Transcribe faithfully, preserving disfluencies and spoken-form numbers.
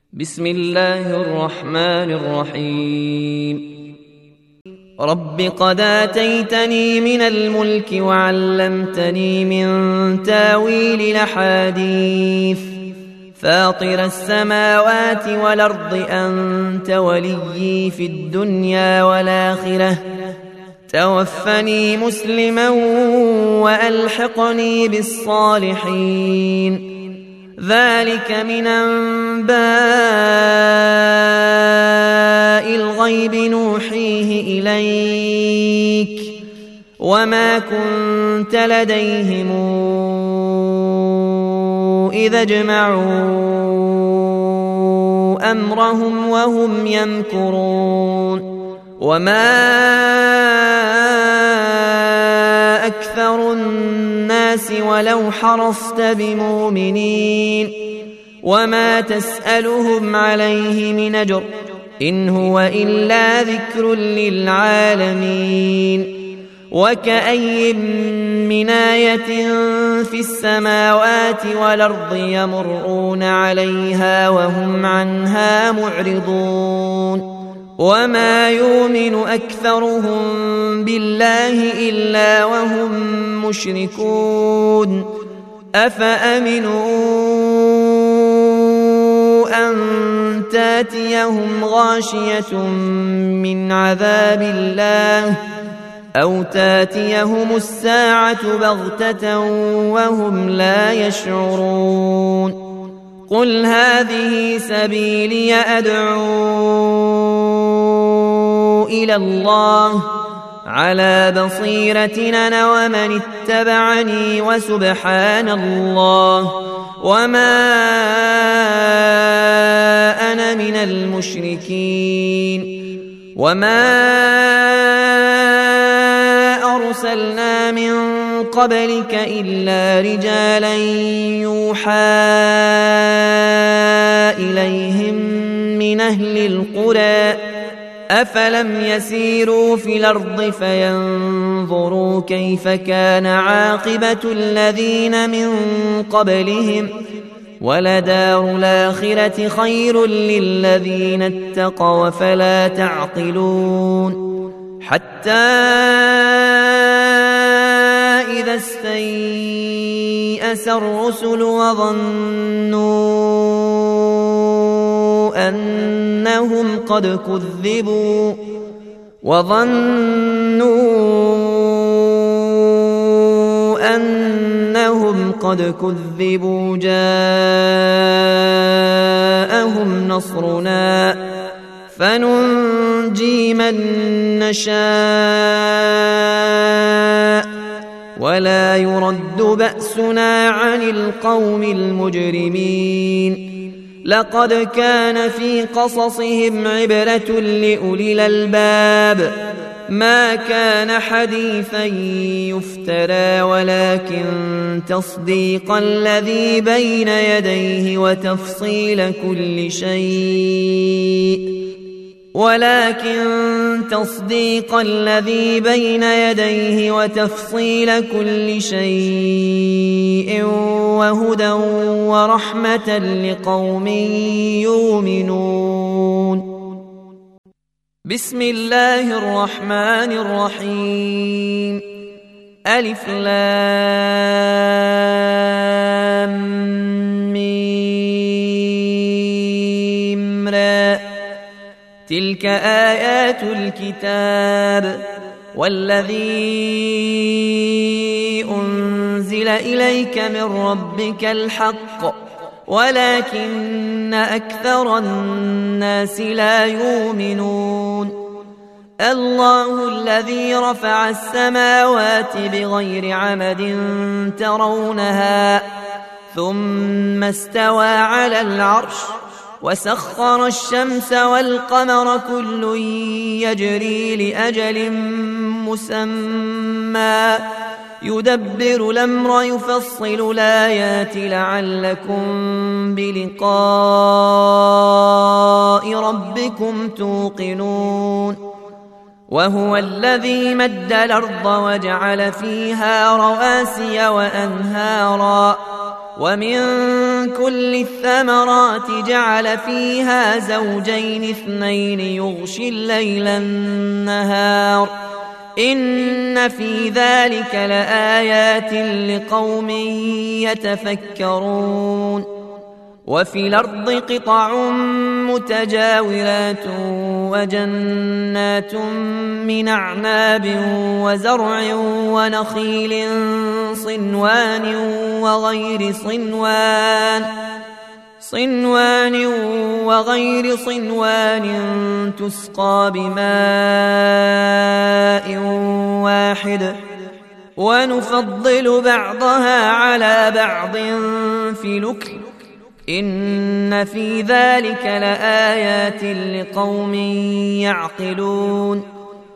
بسم الله الرحمن الرحيم. رب قد آتيتني من الملك وعلمتني من تاويل الأحاديث فاطر السماوات والأرض أنت وليي في الدنيا والآخرة توفني مسلما وألحقني بالصالحين ذلك من أنباء الغيب نوحيه إليك وما كنت لديهم إذا اجمعوا أمرهم وهم يمكرون وما أكثر الناس ولو حرصت بمؤمنين وما تسألهم عليه من أجر إن هو إلا ذكر للعالمين وكأي من آية في السماوات والأرض يمرون عليها وهم عنها معرضون وما يؤمن أكثرهم بالله إلا وهم مشركون أفأمنوا أن تاتيهم غاشية من عذاب الله أو تاتيهم الساعة بغتة وهم لا يشعرون قل هذه سبيلي أدعو إلى الله على بصيرة أنا ومن اتبعني وسبحان الله وما أنا من المشركين وما أرسلنا من قبلك إلا رجالا يوحى إليهم من أهل القرى أفلم يسيروا في الأرض فينظروا كيف كان عاقبة الذين من قبلهم ولدار الآخرة خير للذين اتقوا فلا تعقلون حتى إذا استيأس الرسل وظنوا أنهم قد كذبوا وظنوا أنهم قد كذبوا جاءهم نصرنا فننجي من نشاء ولا يرد بأسنا عن القوم المجرمين لقد كان في قصصهم عبرة لأولي الألباب ما كان حديثا يفترى ولكن تصديق الذي بين يديه وتفصيل كل شيء ولكن تصديق الذي بين يديه وتفصيل كل شيء وهدى ورحمة لقوم يؤمنون بسم الله الرحمن الرحيم ألف لام ميم را تلك آيات الكتاب والذي أنزل إليك من ربك الحق ولكن أكثر الناس لا يؤمنون الله الذي رفع السماوات بغير عمد ترونها ثم استوى على العرش وسخر الشمس والقمر كل يجري لأجل مسمى يدبر الأمر يفصل الآيات لعلكم بلقاء ربكم توقنون وهو الذي مد الأرض وجعل فيها رواسي وأنهارا ومن كل الثمرات جعل فيها زوجين اثنين يغشي الليل النهار إن في ذلك لآيات لقوم يتفكرون وفي الأرض قطع متجاورات وجنات من أعناب وزرع ونخيل صنوان وغير صنوان صنوان وغير صنوان تسقى بماء واحد ونفضل بعضها على بعض في الأكل إن في ذلك لآيات لقوم يعقلون